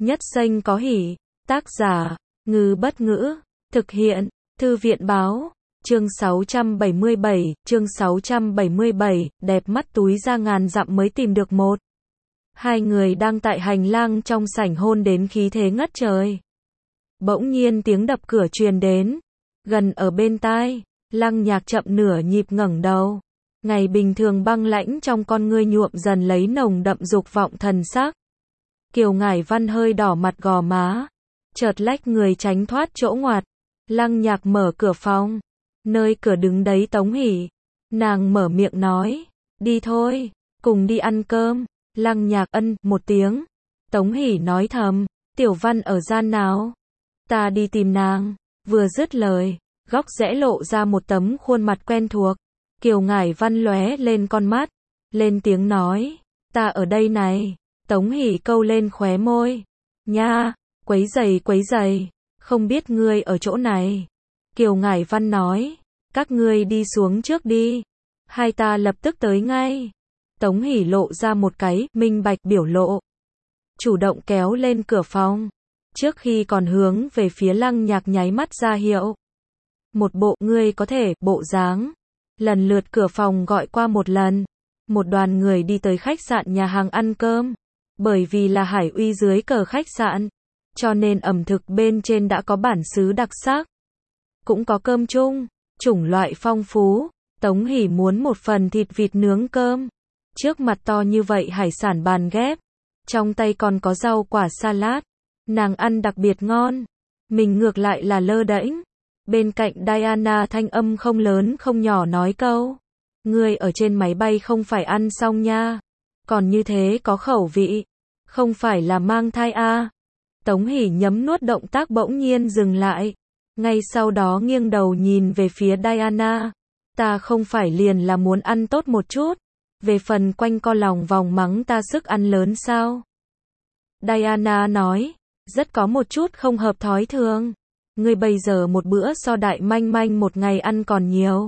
Nhất xanh có hỉ. Tác giả, Ngư Bất Ngữ. Thực hiện, Thư viện Báo. Chương 677, đẹp mắt túi ra ngàn dặm mới tìm được một. Hai người đang tại hành lang trong sảnh hôn đến khí thế ngất trời. Bỗng nhiên tiếng đập cửa truyền đến, gần ở bên tai. Lăng Nhạc chậm nửa nhịp ngẩng đầu. Ngày bình thường băng lãnh trong con ngươi nhuộm dần lấy nồng đậm dục vọng thần sắc. Kiều Ngải Văn hơi đỏ mặt gò má, chợt lách người tránh thoát chỗ ngoặt. Lăng Nhạc mở cửa phòng, nơi cửa đứng đấy Tống Hỷ. Nàng mở miệng nói, đi thôi, cùng đi ăn cơm. Lăng Nhạc ân một tiếng. Tống Hỷ nói thầm, Tiểu Văn ở gian nào? Ta đi tìm nàng. Vừa dứt lời, góc rẽ lộ ra một tấm khuôn mặt quen thuộc. Kiều Ngải Văn lóe lên con mắt, lên tiếng nói, ta ở đây này. Tống Hỷ câu lên khóe môi, nha, quấy giày, không biết ngươi ở chỗ này. Kiều Ngải Văn nói, các ngươi đi xuống trước đi, hai ta lập tức tới ngay. Tống Hỷ lộ ra một cái minh bạch biểu lộ, chủ động kéo lên cửa phòng, trước khi còn hướng về phía Lăng Nhạc nháy mắt ra hiệu. Một bộ ngươi có thể bộ dáng. Lần lượt cửa phòng gọi qua một lần, một đoàn người đi tới khách sạn nhà hàng ăn cơm. Bởi vì là Hải Uy dưới cờ khách sạn, cho nên ẩm thực bên trên đã có bản xứ đặc sắc. Cũng có cơm chung, chủng loại phong phú. Tống Hỷ muốn một phần thịt vịt nướng cơm. Trước mặt to như vậy hải sản bàn ghép, trong tay còn có rau quả salad. Nàng ăn đặc biệt ngon. Mình ngược lại là lơ đễnh. Bên cạnh Diana thanh âm không lớn không nhỏ nói câu, ngươi ở trên máy bay không phải ăn xong nha, còn như thế có khẩu vị, không phải là mang thai à? Tống Hỷ nhấm nuốt động tác bỗng nhiên dừng lại, ngay sau đó nghiêng đầu nhìn về phía Diana, ta không phải liền là muốn ăn tốt một chút, về phần quanh co lòng vòng mắng ta sức ăn lớn sao? Diana nói, rất có một chút không hợp thói thường. Ngươi bây giờ một bữa so Đại Manh Manh một ngày ăn còn nhiều.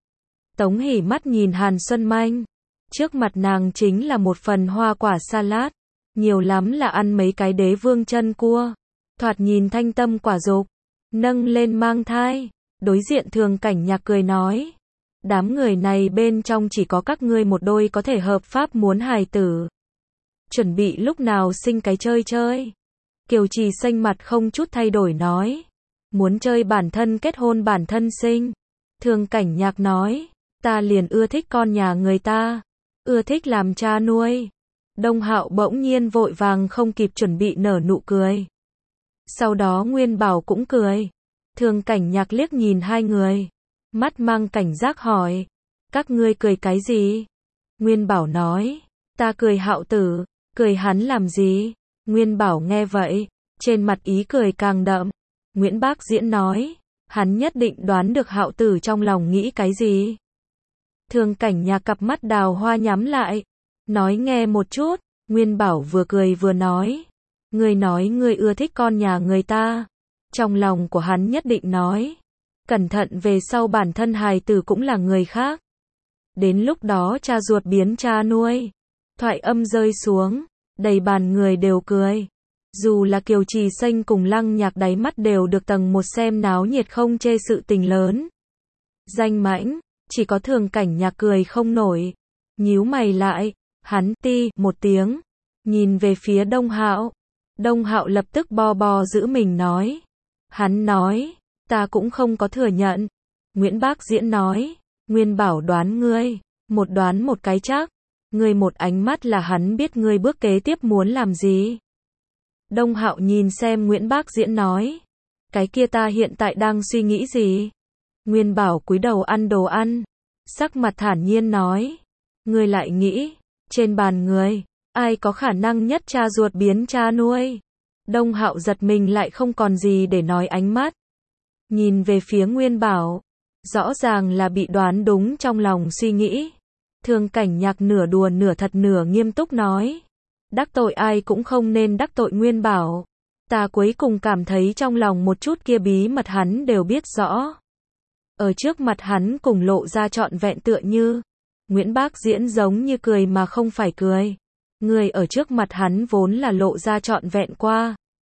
Tống Hỷ mắt nhìn Hàn Xuân Manh. Trước mặt nàng chính là một phần hoa quả salad. Nhiều lắm là ăn mấy cái đế vương chân cua. Thoạt nhìn thanh tâm quả dục. Nâng lên mang thai. Đối diện Thường Cảnh Nhạc cười nói. Đám người này bên trong chỉ có các ngươi một đôi có thể hợp pháp muốn hài tử. Chuẩn bị lúc nào sinh cái chơi. Kiều Trì xanh mặt không chút thay đổi nói. Muốn chơi bản thân kết hôn bản thân sinh. Thường Cảnh Nhạc nói, ta liền ưa thích con nhà người ta, ưa thích làm cha nuôi. Đông Hạo bỗng nhiên vội vàng không kịp chuẩn bị nở nụ cười. Sau đó Nguyên Bảo cũng cười. Thường Cảnh Nhạc liếc nhìn hai người, mắt mang cảnh giác hỏi, các ngươi cười cái gì? Nguyên Bảo nói, ta cười Hạo tử, cười hắn làm gì? Nguyên Bảo nghe vậy, trên mặt ý cười càng đậm. Nguyễn Bác Diễn nói, hắn nhất định đoán được Hạo tử trong lòng nghĩ cái gì. Thường Cảnh Nhạc cặp mắt đào hoa nhắm lại, nói nghe một chút. Nguyên Bảo vừa cười vừa nói, ngươi nói ngươi ưa thích con nhà người ta. Trong lòng của hắn nhất định nói, cẩn thận về sau bản thân hài tử cũng là người khác. Đến lúc đó cha ruột biến cha nuôi. Thoại âm rơi xuống, đầy bàn người đều cười. Dù là Kiều Trì xanh cùng Lăng Nhạc đáy mắt đều được tầng một xem náo nhiệt không chê sự tình lớn. Danh mãnh, chỉ có Thường Cảnh Nhạc cười không nổi. Nhíu mày lại, hắn ti một tiếng, nhìn về phía Đông Hạo. Đông Hạo lập tức bo giữ mình nói. Hắn nói, ta cũng không có thừa nhận. Nguyễn Bác Diễn nói, Nguyên Bảo đoán ngươi, một đoán một cái chắc. Ngươi một ánh mắt là hắn biết ngươi bước kế tiếp muốn làm gì. Đông Hạo nhìn xem Nguyễn Bác Diễn nói, cái kia ta hiện tại đang suy nghĩ gì? Nguyên Bảo cúi đầu ăn đồ ăn, sắc mặt thản nhiên nói, ngươi lại nghĩ, trên bàn người, ai có khả năng nhất cha ruột biến cha nuôi? Đông Hạo giật mình lại không còn gì để nói ánh mắt. Nhìn về phía Nguyên Bảo, rõ ràng là bị đoán đúng trong lòng suy nghĩ. Thường Cảnh Nhạc nửa đùa nửa thật nửa nghiêm túc nói. Đắc tội ai cũng không nên đắc tội Nguyên Bảo. Ta cuối cùng cảm thấy trong lòng một chút kia bí mật hắn đều biết rõ. Ở trước mặt hắn cùng lộ ra trọn vẹn tựa như. Nguyễn Bác Diễn giống như cười mà không phải cười. Người ở trước mặt hắn vốn là lộ ra trọn vẹn qua.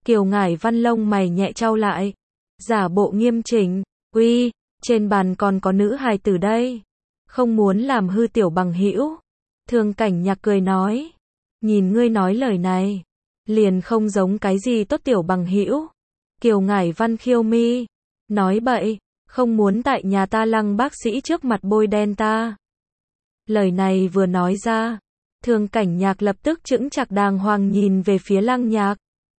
Kiều Ngải Văn lông mày nhẹ chau lại, giả bộ nghiêm chỉnh, uy, trên bàn còn có nữ hài tử đây, không muốn làm hư tiểu bằng hữu. Thường Cảnh Nhạc cười nói, nhìn ngươi nói lời này, liền không giống cái gì tốt tiểu bằng hữu. Kiều Ngải Văn khiêu mi, nói bậy, không muốn tại nhà ta Lăng bác sĩ trước mặt bôi đen ta. Lời này vừa nói ra, Thường Cảnh Nhạc lập tức chững chạc đàng hoàng nhìn về phía Lăng Nhạc.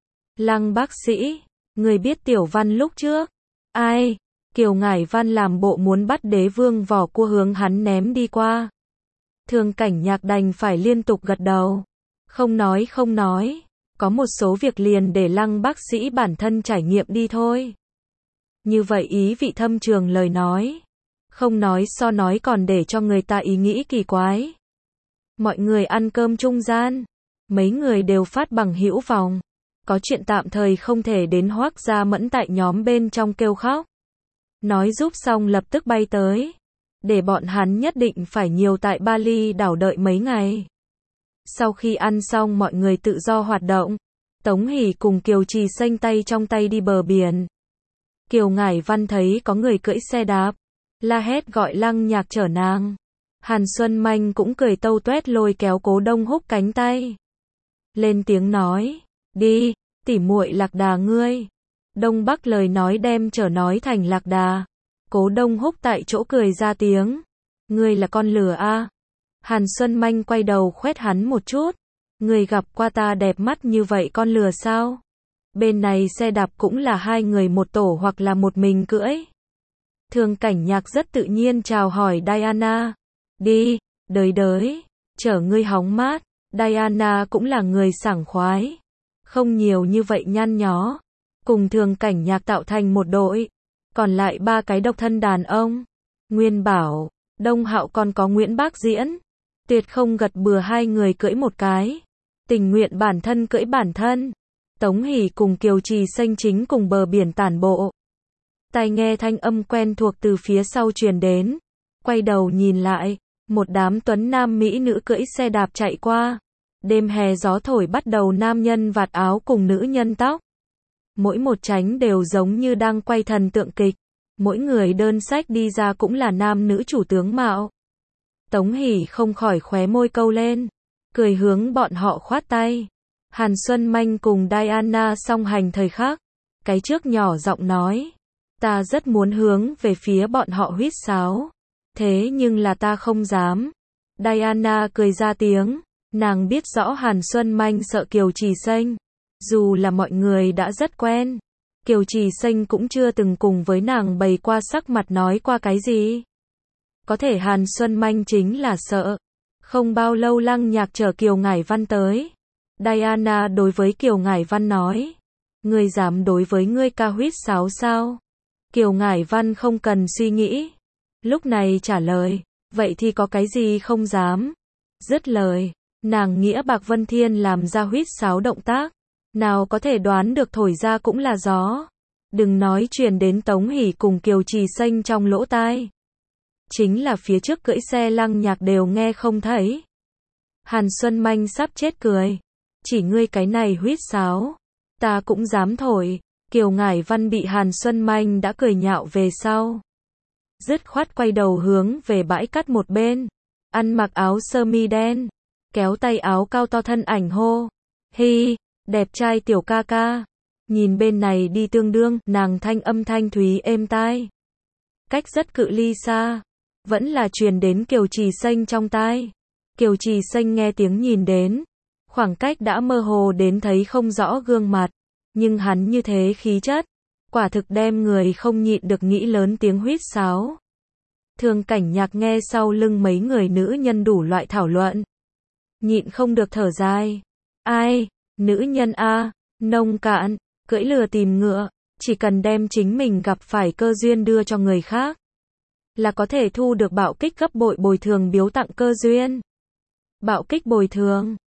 Lăng bác sĩ, người biết Tiểu Văn lúc trước? Ai? Kiều Ngải Văn làm bộ muốn bắt Đế Vương vỏ cua hướng hắn ném đi qua. Thường Cảnh Nhạc đành phải liên tục gật đầu. Không nói, có một số việc liền để Lăng bác sĩ bản thân trải nghiệm đi thôi. Như vậy ý vị thâm trường lời nói. Không nói so nói còn để cho người ta ý nghĩ kỳ quái. Mọi người ăn cơm trung gian, mấy người đều phát bằng hữu phòng. Có chuyện tạm thời không thể đến, Hoắc Gia Mẫn tại nhóm bên trong kêu khóc. Nói giúp xong lập tức bay tới. Để bọn hắn nhất định phải nhiều tại Bali đảo đợi mấy ngày. Sau khi ăn xong mọi người tự do hoạt động. Tống Hỷ cùng Kiều Trì Xanh tay trong tay đi bờ biển. Kiều Ngải Văn thấy có người cưỡi xe đạp, la hét gọi Lăng Nhạc chở nàng. Hàn Xuân Manh cũng cười tâu tuét lôi kéo Cố Đông Húc cánh tay. Lên tiếng nói, đi, tỉ muội Lạc Đà ngươi. Đông Bắc lời nói đem chở nói thành Lạc Đà. Cố Đông Húc tại chỗ cười ra tiếng. Ngươi là con lừa a? Hàn Xuân Manh quay đầu khoét hắn một chút. Ngươi gặp qua ta đẹp mắt như vậy con lừa sao? Bên này xe đạp cũng là hai người một tổ hoặc là một mình cưỡi. Thường Cảnh Nhạc rất tự nhiên chào hỏi Diana. Đi, đới, chở ngươi hóng mát. Diana cũng là người sảng khoái. Không nhiều như vậy nhăn nhó. Cùng Thường Cảnh Nhạc tạo thành một đội. Còn lại ba cái độc thân đàn ông. Nguyên Bảo, Đông Hạo còn có Nguyễn Bác Diễn. Tuyệt không gật bừa hai người cưỡi một cái. Tình nguyện bản thân cưỡi bản thân. Tống Hỷ cùng Kiều Trì Xanh chính cùng bờ biển tản bộ. Tai nghe thanh âm quen thuộc từ phía sau truyền đến. Quay đầu nhìn lại, một đám tuấn nam mỹ nữ cưỡi xe đạp chạy qua. Đêm hè gió thổi bắt đầu, nam nhân vạt áo cùng nữ nhân tóc. Mỗi một tránh đều giống như đang quay thần tượng kịch. Mỗi người đơn sách đi ra cũng là nam nữ chủ tướng mạo. Tống Hỷ không khỏi khóe môi câu lên, cười hướng bọn họ khoát tay. Hàn Xuân Manh cùng Diana song hành thời khắc. Cái trước nhỏ giọng nói, ta rất muốn hướng về phía bọn họ huýt sáo. Thế nhưng là ta không dám. Diana cười ra tiếng. Nàng biết rõ Hàn Xuân Manh sợ Kiều Trì Xanh. Dù là mọi người đã rất quen, Kiều Trì Xanh cũng chưa từng cùng với nàng bày qua sắc mặt nói qua cái gì. Có thể Hàn Xuân Manh chính là sợ. Không bao lâu Lăng Nhạc chở Kiều Ngải Văn tới. Diana đối với Kiều Ngải Văn nói, ngươi dám đối với ngươi ca huýt sáo sao? Kiều Ngải Văn không cần suy nghĩ. Lúc này trả lời, vậy thì có cái gì không dám? Dứt lời, nàng nghĩa bạc Vân Thiên làm ra huýt sáo động tác. Nào có thể đoán được thổi ra cũng là gió. Đừng nói truyền đến Tống Hỷ cùng Kiều Trì Xanh trong lỗ tai. Chính là phía trước cưỡi xe Lăng Nhạc đều nghe không thấy. Hàn Xuân Manh sắp chết cười. Chỉ ngươi cái này huýt sáo, ta cũng dám thổi. Kiều Ngải Văn bị Hàn Xuân Manh đã cười nhạo về sau. Dứt khoát quay đầu hướng về bãi cát một bên. Ăn mặc áo sơ mi đen. Kéo tay áo cao to thân ảnh hô. Hi, đẹp trai tiểu ca ca. Nhìn bên này đi tương đương, nàng thanh âm thanh thúy êm tai. Cách rất cự ly xa. Vẫn là truyền đến Kiều Trì Xanh trong tai. Kiều Trì Xanh nghe tiếng nhìn đến. Khoảng cách đã mơ hồ đến thấy không rõ gương mặt. Nhưng hắn như thế khí chất. Quả thực đem người không nhịn được nghĩ lớn tiếng huýt sáo. Thường Cảnh Nhạc nghe sau lưng mấy người nữ nhân đủ loại thảo luận. Nhịn không được thở dài. Ai? Nữ nhân a, nông cạn, cưỡi lừa tìm ngựa. Chỉ cần đem chính mình gặp phải cơ duyên đưa cho người khác. Là có thể thu được bạo kích gấp bội bồi thường biếu tặng cơ duyên. Bạo kích bồi thường.